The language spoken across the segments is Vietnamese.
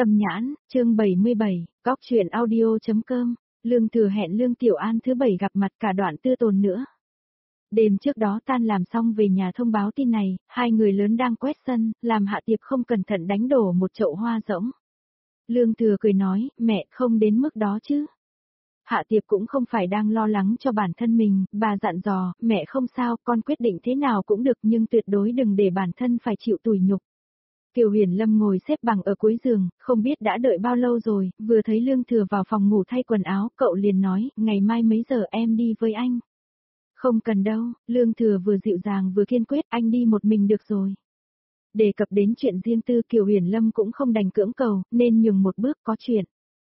Tâm nhãn, chương 77, góc truyện audio.com, Lương Thừa hẹn Lương Tiểu An thứ 7 gặp mặt cả Đoạn Tư Tồn nữa. Đêm trước đó tan làm xong về nhà thông báo tin này, hai người lớn đang quét sân, làm Hạ Tiệp không cẩn thận đánh đổ một chậu hoa rỗng. Lương Thừa cười nói, mẹ không đến mức đó chứ. Hạ Tiệp cũng không phải đang lo lắng cho bản thân mình, bà dặn dò, mẹ không sao, con quyết định thế nào cũng được nhưng tuyệt đối đừng để bản thân phải chịu tủi nhục. Kiều Huyền Lâm ngồi xếp bằng ở cuối giường, không biết đã đợi bao lâu rồi, vừa thấy Lương Thừa vào phòng ngủ thay quần áo, cậu liền nói, ngày mai mấy giờ em đi với anh. Không cần đâu, Lương Thừa vừa dịu dàng vừa kiên quyết, anh đi một mình được rồi. Đề cập đến chuyện riêng tư Kiều Huyền Lâm cũng không đành cưỡng cầu, nên nhường một bước có chuyện.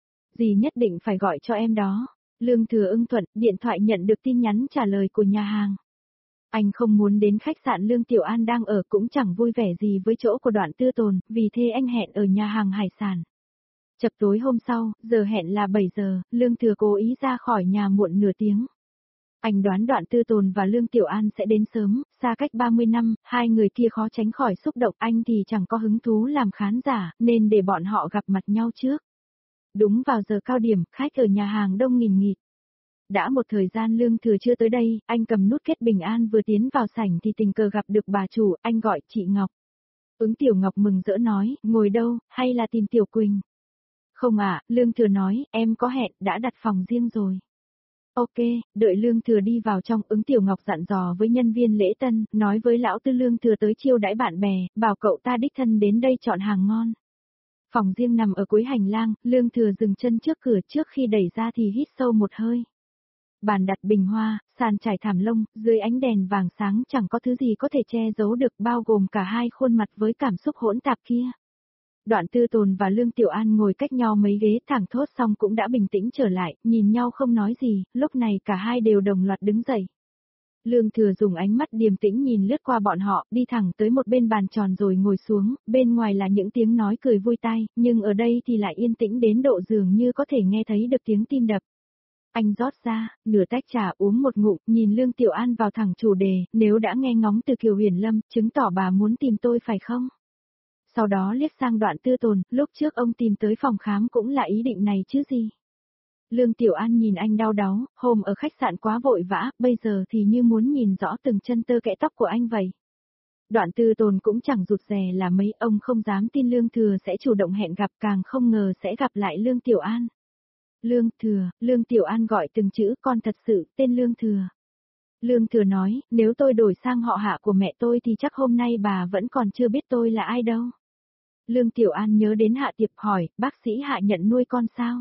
Dì nhất định phải gọi cho em đó. Lương Thừa ưng thuận, điện thoại nhận được tin nhắn trả lời của nhà hàng. Anh không muốn đến khách sạn Lương Tiểu An đang ở cũng chẳng vui vẻ gì với chỗ của Đoạn Tư Tồn, vì thế anh hẹn ở nhà hàng hải sản. Chập tối hôm sau, giờ hẹn là 7 giờ, Lương Thừa cố ý ra khỏi nhà muộn nửa tiếng. Anh đoán Đoạn Tư Tồn và Lương Tiểu An sẽ đến sớm, xa cách 30 năm, hai người kia khó tránh khỏi xúc động, anh thì chẳng có hứng thú làm khán giả, nên để bọn họ gặp mặt nhau trước. Đúng vào giờ cao điểm, khách ở nhà hàng đông nghìn nghịt. Đã một thời gian Lương Thừa chưa tới đây, anh cầm nút kết bình an vừa tiến vào sảnh thì tình cờ gặp được bà chủ, anh gọi chị Ngọc. Ứng Tiểu Ngọc mừng rỡ nói, ngồi đâu, hay là tìm Tiểu Quỳnh? Không ạ, Lương Thừa nói, em có hẹn, đã đặt phòng riêng rồi. Ok, đợi Lương Thừa đi vào trong, Ứng Tiểu Ngọc dặn dò với nhân viên lễ tân, nói với lão tư Lương Thừa tới chiêu đãi bạn bè, bảo cậu ta đích thân đến đây chọn hàng ngon. Phòng riêng nằm ở cuối hành lang, Lương Thừa dừng chân trước cửa, trước khi đẩy ra thì hít sâu một hơi. Bàn đặt bình hoa, sàn trải thảm lông, dưới ánh đèn vàng sáng chẳng có thứ gì có thể che giấu được, bao gồm cả hai khuôn mặt với cảm xúc hỗn tạp kia. Đoạn Tư Tồn và Lương Tiểu An ngồi cách nhau mấy ghế, thẳng thốt xong cũng đã bình tĩnh trở lại, nhìn nhau không nói gì, lúc này cả hai đều đồng loạt đứng dậy. Lương Thừa dùng ánh mắt điềm tĩnh nhìn lướt qua bọn họ, đi thẳng tới một bên bàn tròn rồi ngồi xuống, bên ngoài là những tiếng nói cười vui tai, nhưng ở đây thì lại yên tĩnh đến độ dường như có thể nghe thấy được tiếng tim đập. Anh rót ra, nửa tách trà uống một ngụm, nhìn Lương Tiểu An vào thẳng chủ đề, nếu đã nghe ngóng từ Kiều Huyền Lâm, chứng tỏ bà muốn tìm tôi phải không? Sau đó liếc sang Đoạn Tư Tồn, lúc trước ông tìm tới phòng khám cũng là ý định này chứ gì? Lương Tiểu An nhìn anh đau đáu, hôm ở khách sạn quá vội vã, bây giờ thì như muốn nhìn rõ từng chân tơ kẽ tóc của anh vậy. Đoạn Tư Tồn cũng chẳng rụt rè là mấy, ông không dám tin Lương Thừa sẽ chủ động hẹn gặp, càng không ngờ sẽ gặp lại Lương Tiểu An. Lương Thừa, Lương Tiểu An gọi từng chữ, con thật sự, tên Lương Thừa. Lương Thừa nói, nếu tôi đổi sang họ Hạ của mẹ tôi thì chắc hôm nay bà vẫn còn chưa biết tôi là ai đâu. Lương Tiểu An nhớ đến Hạ Tiệp hỏi, bác sĩ Hạ nhận nuôi con sao?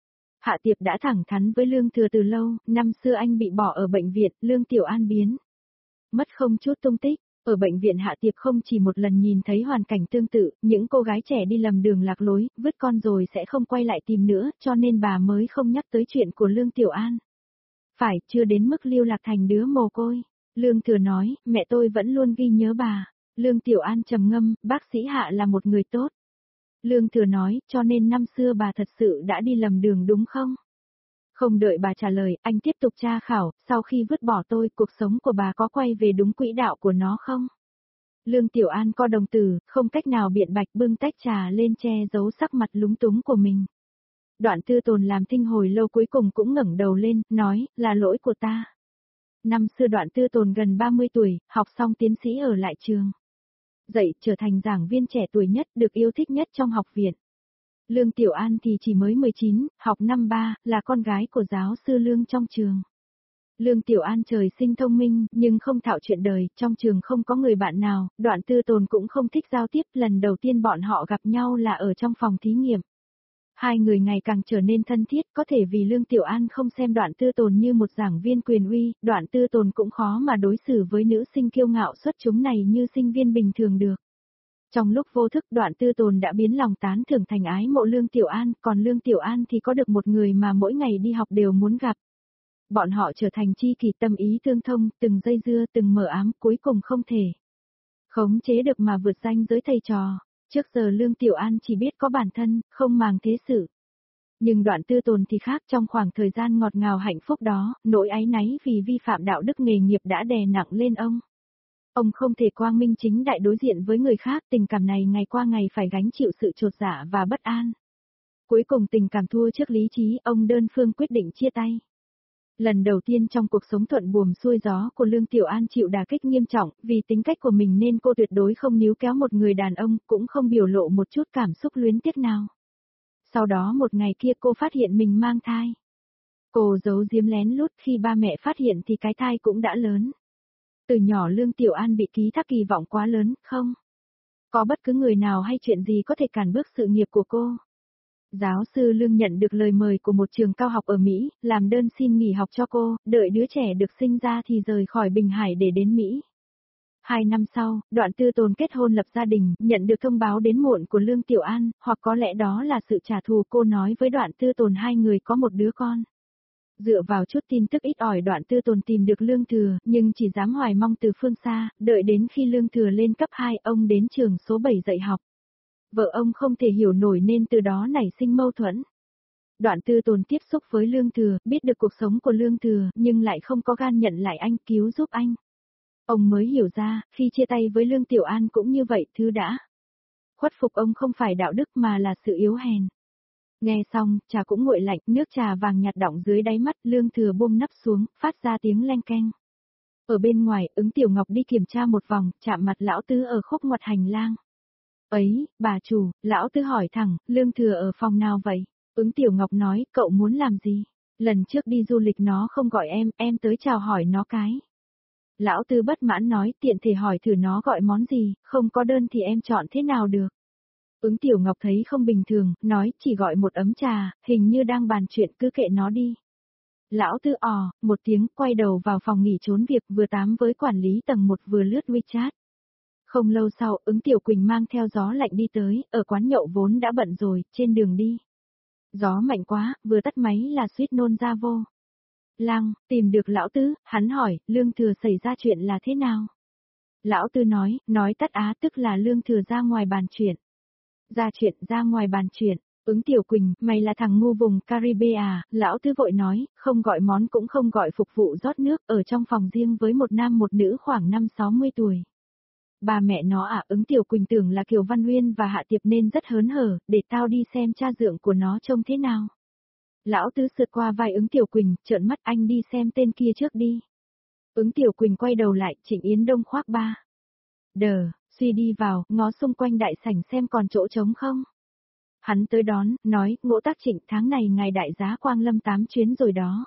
Hạ Tiệp đã thẳng thắn với Lương Thừa từ lâu, năm xưa anh bị bỏ ở bệnh viện, Lương Tiểu An biến mất không chút tung tích. Ở bệnh viện Hạ Tiệp không chỉ một lần nhìn thấy hoàn cảnh tương tự, những cô gái trẻ đi lầm đường lạc lối, vứt con rồi sẽ không quay lại tìm nữa, cho nên bà mới không nhắc tới chuyện của Lương Tiểu An. Phải, chưa đến mức lưu lạc thành đứa mồ côi. Lương Thừa nói, mẹ tôi vẫn luôn ghi nhớ bà. Lương Tiểu An trầm ngâm, bác sĩ Hạ là một người tốt. Lương Thừa nói, cho nên năm xưa bà thật sự đã đi lầm đường đúng không? Không đợi bà trả lời, anh tiếp tục tra khảo, sau khi vứt bỏ tôi, cuộc sống của bà có quay về đúng quỹ đạo của nó không? Lương Tiểu An co đồng tử, không cách nào biện bạch, bưng tách trà lên che giấu sắc mặt lúng túng của mình. Đoạn Tư Tồn làm thinh hồi lâu cuối cùng cũng ngẩng đầu lên, nói, là lỗi của ta. Năm xưa Đoạn Tư Tồn gần 30 tuổi, học xong tiến sĩ ở lại trường. Dậy trở thành giảng viên trẻ tuổi nhất, được yêu thích nhất trong học viện. Lương Tiểu An thì chỉ mới 19, học năm 3, là con gái của giáo sư Lương trong trường. Lương Tiểu An trời sinh thông minh, nhưng không thạo chuyện đời, trong trường không có người bạn nào, Đoạn Tư Tồn cũng không thích giao tiếp, lần đầu tiên bọn họ gặp nhau là ở trong phòng thí nghiệm. Hai người ngày càng trở nên thân thiết, có thể vì Lương Tiểu An không xem Đoạn Tư Tồn như một giảng viên quyền uy, Đoạn Tư Tồn cũng khó mà đối xử với nữ sinh kiêu ngạo xuất chúng này như sinh viên bình thường được. Trong lúc vô thức Đoạn Tư Tồn đã biến lòng tán thưởng thành ái mộ Lương Tiểu An, còn Lương Tiểu An thì có được một người mà mỗi ngày đi học đều muốn gặp. Bọn họ trở thành tri kỷ tâm ý tương thông, từng dây dưa, từng mờ ám, cuối cùng không thể khống chế được mà vượt ranh giới thầy trò. Trước giờ Lương Tiểu An chỉ biết có bản thân, không màng thế sự. Nhưng Đoạn Tư Tồn thì khác, trong khoảng thời gian ngọt ngào hạnh phúc đó, nỗi áy náy vì vi phạm đạo đức nghề nghiệp đã đè nặng lên ông. Ông không thể quang minh chính đại đối diện với người khác, tình cảm này ngày qua ngày phải gánh chịu sự chột dạ và bất an. Cuối cùng tình cảm thua trước lý trí, ông đơn phương quyết định chia tay. Lần đầu tiên trong cuộc sống thuận buồm xuôi gió của Lương Tiểu An chịu đả kích nghiêm trọng, vì tính cách của mình nên cô tuyệt đối không níu kéo một người đàn ông, cũng không biểu lộ một chút cảm xúc luyến tiếc nào. Sau đó một ngày kia cô phát hiện mình mang thai. Cô giấu giếm lén lút, khi ba mẹ phát hiện thì cái thai cũng đã lớn. Từ nhỏ Lương Tiểu An bị ký thác kỳ vọng quá lớn, không có bất cứ người nào hay chuyện gì có thể cản bước sự nghiệp của cô. Giáo sư Lương nhận được lời mời của một trường cao học ở Mỹ, làm đơn xin nghỉ học cho cô, đợi đứa trẻ được sinh ra thì rời khỏi Bình Hải để đến Mỹ. 2 năm sau, Đoạn Tư Tồn kết hôn lập gia đình, nhận được thông báo đến muộn của Lương Tiểu An, hoặc có lẽ đó là sự trả thù, cô nói với Đoạn Tư Tồn hai người có một đứa con. Dựa vào chút tin tức ít ỏi, Đoạn Tư Tồn tìm được Lương Thừa, nhưng chỉ dám hoài mong từ phương xa, đợi đến khi Lương Thừa lên cấp 2, ông đến trường số 7 dạy học. Vợ ông không thể hiểu nổi nên từ đó nảy sinh mâu thuẫn. Đoạn Tư Tồn tiếp xúc với Lương Thừa, biết được cuộc sống của Lương Thừa, nhưng lại không có gan nhận lại anh, cứu giúp anh. Ông mới hiểu ra, khi chia tay với Lương Tiểu An cũng như vậy, thứ đã khuất phục ông không phải đạo đức mà là sự yếu hèn. Nghe xong, trà cũng nguội lạnh, nước trà vàng nhạt đọng dưới đáy mắt, Lương Thừa buông nắp xuống, phát ra tiếng leng keng. Ở bên ngoài, Ứng Tiểu Ngọc đi kiểm tra một vòng, chạm mặt lão Tứ ở khúc ngoặt hành lang. Ấy, bà chủ, lão Tứ hỏi thẳng, Lương Thừa ở phòng nào vậy? Ứng Tiểu Ngọc nói, cậu muốn làm gì? Lần trước đi du lịch nó không gọi em tới chào hỏi nó cái. Lão Tứ bất mãn nói, tiện thể hỏi thử nó gọi món gì, không có đơn thì em chọn thế nào được. Ứng Tiểu Ngọc thấy không bình thường, nói chỉ gọi một ấm trà, hình như đang bàn chuyện, cứ kệ nó đi. Lão Tứ một tiếng, quay đầu vào phòng nghỉ trốn việc, vừa tám với quản lý tầng 1 vừa lướt WeChat. Không lâu sau, Ứng Tiểu Quỳnh mang theo gió lạnh đi tới, ở quán nhậu vốn đã bận rồi, trên đường đi. Gió mạnh quá, vừa tắt máy là suýt nôn ra vô. Lăng, tìm được lão Tứ, hắn hỏi, Lương Thừa xảy ra chuyện là thế nào? Lão Tứ nói tắt á, tức là Lương Thừa ra ngoài bàn chuyện. Ra ngoài bàn chuyện. Ứng Tiểu Quỳnh, mày là thằng ngu vùng Caribe à? Lão Tứ vội nói, không gọi món cũng không gọi phục vụ rót nước, ở trong phòng riêng với một nam một nữ khoảng 50-60 tuổi. Ba mẹ nó à? Ứng Tiểu Quỳnh tưởng là Kiều Văn Uyên và Hạ Tiệp nên rất hớn hở, để tao đi xem cha dượng của nó trông thế nào. Lão Tứ sượt qua vai Ứng Tiểu Quỳnh, trợn mắt, anh đi xem tên kia trước đi. Ứng Tiểu Quỳnh quay đầu lại, Trịnh Yến Đông khoác ba. Suy đi vào, ngó xung quanh đại sảnh xem còn chỗ trống không. Hắn tới đón, nói, Ngỗ Tác Trịnh, tháng này ngài đại giá Quang Lâm 8 chuyến rồi đó.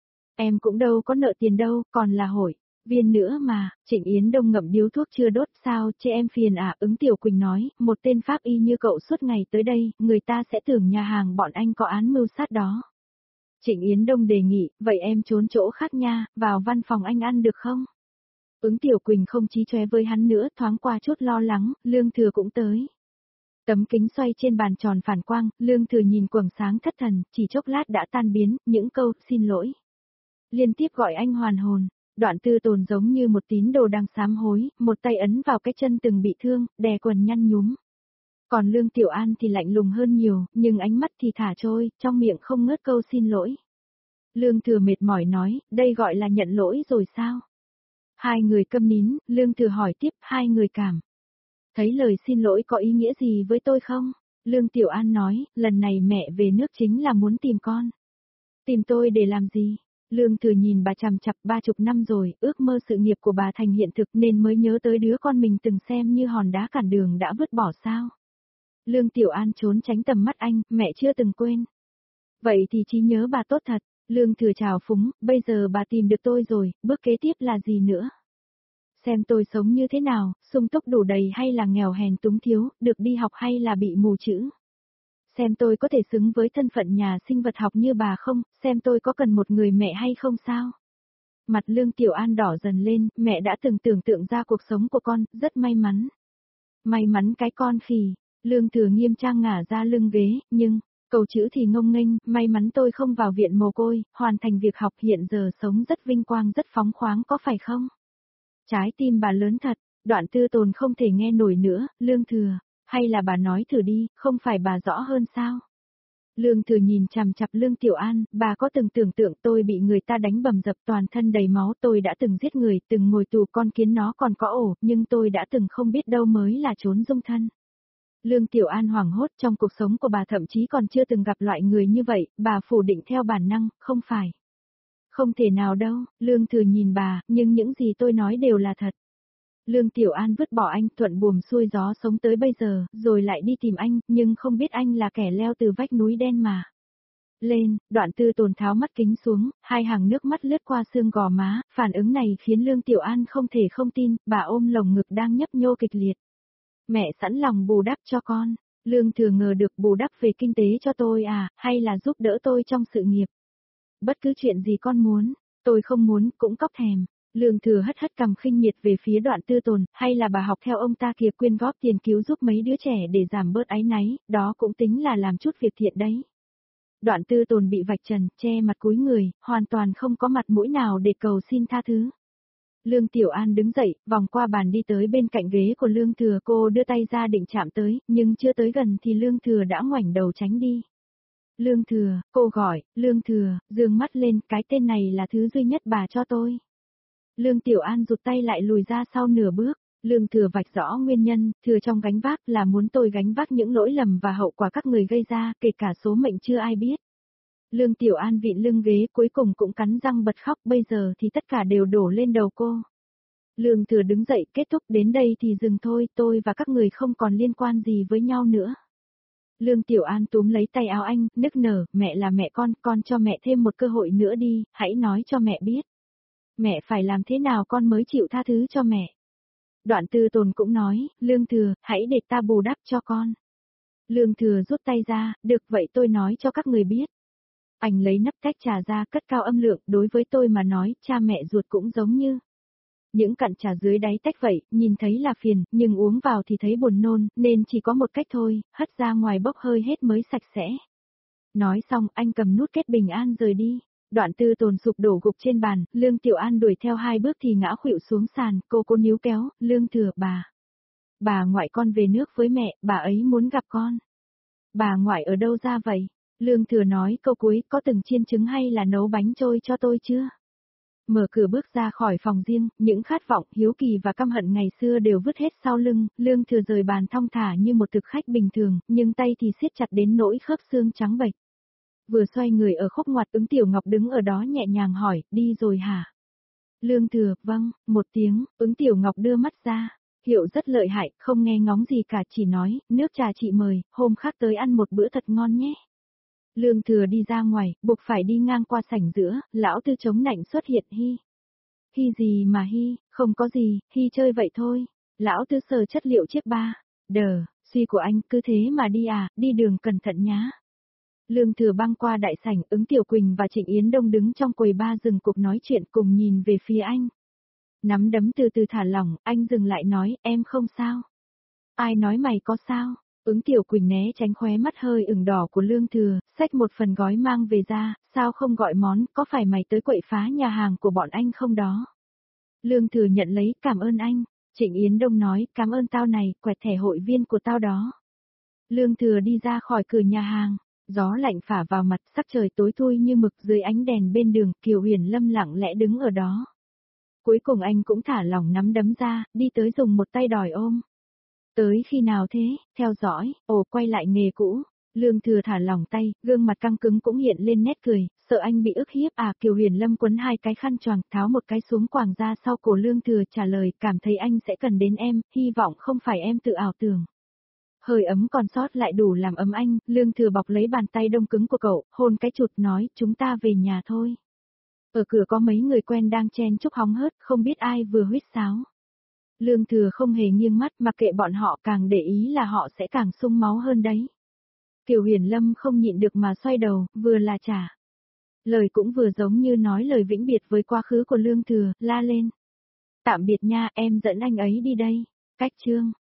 Em cũng đâu có nợ tiền đâu, còn là hội viên nữa mà. Trịnh Yến Đông ngậm điếu thuốc chưa đốt, sao chê em phiền à? Ứng Tiểu Quỳnh nói, một tên pháp y như cậu suốt ngày tới đây, người ta sẽ tưởng nhà hàng bọn anh có án mưu sát đó. Trịnh Yến Đông đề nghị, vậy em trốn chỗ khác nha, vào văn phòng anh ăn được không? Ứng Tiểu Quỳnh không chí chóe với hắn nữa, thoáng qua chút lo lắng, Lương Thừa cũng tới. Tấm kính xoay trên bàn tròn phản quang, Lương Thừa nhìn quầng sáng thất thần, chỉ chốc lát đã tan biến, những câu, xin lỗi. Liên tiếp gọi anh hoàn hồn, Đoạn Tư Tồn giống như một tín đồ đang sám hối, một tay ấn vào cái chân từng bị thương, đè quần nhăn nhúm. Còn Lương Tiểu An thì lạnh lùng hơn nhiều, nhưng ánh mắt thì thả trôi, trong miệng không ngớt câu xin lỗi. Lương Thừa mệt mỏi nói, đây gọi là nhận lỗi rồi sao? Hai người câm nín, Lương Thừa hỏi tiếp, hai người cảm thấy lời xin lỗi có ý nghĩa gì với tôi không? Lương Tiểu An nói, lần này mẹ về nước chính là muốn tìm con. Tìm tôi để làm gì? Lương Thừa nhìn bà chằm chặp, 30 năm rồi, ước mơ sự nghiệp của bà thành hiện thực nên mới nhớ tới đứa con mình từng xem như hòn đá cản đường đã vứt bỏ sao? Lương Tiểu An trốn tránh tầm mắt anh, mẹ chưa từng quên. Vậy thì trí nhớ bà tốt thật. Lương Thừa chào phúng, bây giờ bà tìm được tôi rồi, bước kế tiếp là gì nữa? Xem tôi sống như thế nào, sung túc đủ đầy hay là nghèo hèn túng thiếu, được đi học hay là bị mù chữ. Xem tôi có thể xứng với thân phận nhà sinh vật học như bà không, xem tôi có cần một người mẹ hay không sao? Mặt Lương Tiểu An đỏ dần lên, mẹ đã từng tưởng tượng ra cuộc sống của con, rất may mắn. May mắn cái con khỉ. Lương Thừa nghiêm trang ngả ra lưng ghế, nhưng câu chữ thì ngông nghênh, may mắn tôi không vào viện mồ côi, hoàn thành việc học, hiện giờ sống rất vinh quang, rất phóng khoáng, có phải không? Trái tim bà lớn thật, Đoạn Tư Tồn không thể nghe nổi nữa, Lương Thừa, hay là bà nói thử đi, không phải bà rõ hơn sao? Lương Thừa nhìn chằm chằm Lương Tiểu An, bà có từng tưởng tượng tôi bị người ta đánh bầm dập toàn thân đầy máu, tôi đã từng giết người, từng ngồi tù, con kiến nó còn có ổ, nhưng tôi đã từng không biết đâu mới là trốn dung thân. Lương Tiểu An hoảng hốt, trong cuộc sống của bà thậm chí còn chưa từng gặp loại người như vậy, bà phủ định theo bản năng, không phải. Không thể nào đâu, Lương Thừa nhìn bà, nhưng những gì tôi nói đều là thật. Lương Tiểu An vứt bỏ anh, thuận buồm xuôi gió sống tới bây giờ, rồi lại đi tìm anh, nhưng không biết anh là kẻ leo từ vách núi đen mà. Lên, Đoạn Tư Tồn tháo mắt kính xuống, hai hàng nước mắt lướt qua xương gò má, phản ứng này khiến Lương Tiểu An không thể không tin, bà ôm lồng ngực đang nhấp nhô kịch liệt. Mẹ sẵn lòng bù đắp cho con. Lương Thừa ngờ được bù đắp về kinh tế cho tôi à, hay là giúp đỡ tôi trong sự nghiệp. Bất cứ chuyện gì con muốn, tôi không muốn, cũng cóc thèm. Lương Thừa hất hất cằm khinh miệt về phía Đoạn Tư Tồn, hay là bà học theo ông ta kia quyên góp tiền cứu giúp mấy đứa trẻ để giảm bớt áy náy, đó cũng tính là làm chút việc thiện đấy. Đoạn Tư Tồn bị vạch trần, che mặt cúi người, hoàn toàn không có mặt mũi nào để cầu xin tha thứ. Lương Tiểu An đứng dậy, vòng qua bàn đi tới bên cạnh ghế của Lương Thừa, cô đưa tay ra định chạm tới, nhưng chưa tới gần thì Lương Thừa đã ngoảnh đầu tránh đi. Lương Thừa, cô gọi, Lương Thừa, dương mắt lên, cái tên này là thứ duy nhất bà cho tôi. Lương Tiểu An rụt tay lại lùi ra sau nửa bước. Lương Thừa vạch rõ nguyên nhân, Thừa trong gánh vác là muốn tôi gánh vác những lỗi lầm và hậu quả các người gây ra, kể cả số mệnh chưa ai biết. Lương Tiểu An vịn lưng ghế cuối cùng cũng cắn răng bật khóc, bây giờ thì tất cả đều đổ lên đầu cô. Lương Thừa đứng dậy, kết thúc đến đây thì dừng thôi, tôi và các người không còn liên quan gì với nhau nữa. Lương Tiểu An túm lấy tay áo anh, nức nở, mẹ là mẹ con cho mẹ thêm một cơ hội nữa đi, hãy nói cho mẹ biết. Mẹ phải làm thế nào con mới chịu tha thứ cho mẹ. Đoạn Tư Tồn cũng nói, Lương Thừa, hãy để ta bù đắp cho con. Lương Thừa rút tay ra, được vậy tôi nói cho các người biết. Anh lấy nắp tách trà ra, cất cao âm lượng, đối với tôi mà nói, cha mẹ ruột cũng giống như những cặn trà dưới đáy tách vậy, nhìn thấy là phiền, nhưng uống vào thì thấy buồn nôn, nên chỉ có một cách thôi, hất ra ngoài bốc hơi hết mới sạch sẽ. Nói xong, anh cầm nút kết bình an rời đi. Đoạn Tư Tồn sụp đổ gục trên bàn, Lương Tiểu An đuổi theo 2 bước thì ngã khuỵu xuống sàn, cô níu kéo, Lương Thừa, bà ngoại con về nước với mẹ, bà ấy muốn gặp con. Bà ngoại ở đâu ra vậy? Lương Thừa nói câu cuối, có từng chiên trứng hay là nấu bánh trôi cho tôi chưa? Mở cửa bước ra khỏi phòng riêng, những khát vọng, hiếu kỳ và căm hận ngày xưa đều vứt hết sau lưng, Lương Thừa rời bàn thong thả như một thực khách bình thường, nhưng tay thì siết chặt đến nỗi khớp xương trắng bệch. Vừa xoay người ở khúc ngoặt, Ứng Tiểu Ngọc đứng ở đó nhẹ nhàng hỏi, đi rồi hả? Lương Thừa, vâng, một tiếng, Ứng Tiểu Ngọc đưa mắt ra. Hiệu rất lợi hại, không nghe ngóng gì cả, chỉ nói, nước trà chị mời, hôm khác tới ăn một bữa thật ngon nhé. Lương Thừa đi ra ngoài, buộc phải đi ngang qua sảnh giữa, lão Tư chống nạnh xuất hiện, Hi. Hi gì mà Hi, không có gì, Hi chơi vậy thôi. Lão Tư sờ chất liệu chiếc ba. Đờ, suy của anh, cứ thế mà đi à, đi đường cẩn thận nhá. Lương Thừa băng qua đại sảnh, Ứng Tiểu Quỳnh và Trịnh Yến Đông đứng trong quầy ba dừng cuộc nói chuyện cùng nhìn về phía anh. Nắm đấm từ từ thả lỏng, anh dừng lại nói, em không sao. Ai nói mày có sao? Ứng Tiểu Quỳnh né tránh khóe mắt hơi ửng đỏ của Lương Thừa, xách một phần gói mang về ra, sao không gọi món, có phải mày tới quậy phá nhà hàng của bọn anh không đó? Lương Thừa nhận lấy, cảm ơn anh. Trịnh Yến Đông nói, cảm ơn tao này, quẹt thẻ hội viên của tao đó. Lương Thừa đi ra khỏi cửa nhà hàng, gió lạnh phả vào mặt, sắc trời tối thui như mực dưới ánh đèn bên đường, Kiều Huyền Lâm lặng lẽ đứng ở đó. Cuối cùng anh cũng thả lỏng nắm đấm ra, đi tới dùng một tay đòi ôm. Tới khi nào thế, theo dõi, quay lại nghề cũ. Lương Thừa thả lỏng tay, gương mặt căng cứng cũng hiện lên nét cười, sợ anh bị ức hiếp à. Kiều Huyền Lâm quấn 2 cái khăn choàng, tháo một cái xuống quàng ra sau cổ Lương Thừa, trả lời, cảm thấy anh sẽ cần đến em, hy vọng không phải em tự ảo tưởng. Hơi ấm còn sót lại đủ làm ấm anh, Lương Thừa bọc lấy bàn tay đông cứng của cậu, hôn cái chụt nói, chúng ta về nhà thôi. Ở cửa có mấy người quen đang chen chúc hóng hớt, không biết ai vừa huýt sáo. Lương Thừa không hề nghiêng mắt, mặc kệ bọn họ, càng để ý là họ sẽ càng sung máu hơn đấy. Kiều Huyền Lâm không nhịn được mà xoay đầu, vừa là trả lời cũng vừa giống như nói lời vĩnh biệt với quá khứ của Lương Thừa, la lên. Tạm biệt nha, em dẫn anh ấy đi đây. Cách chương.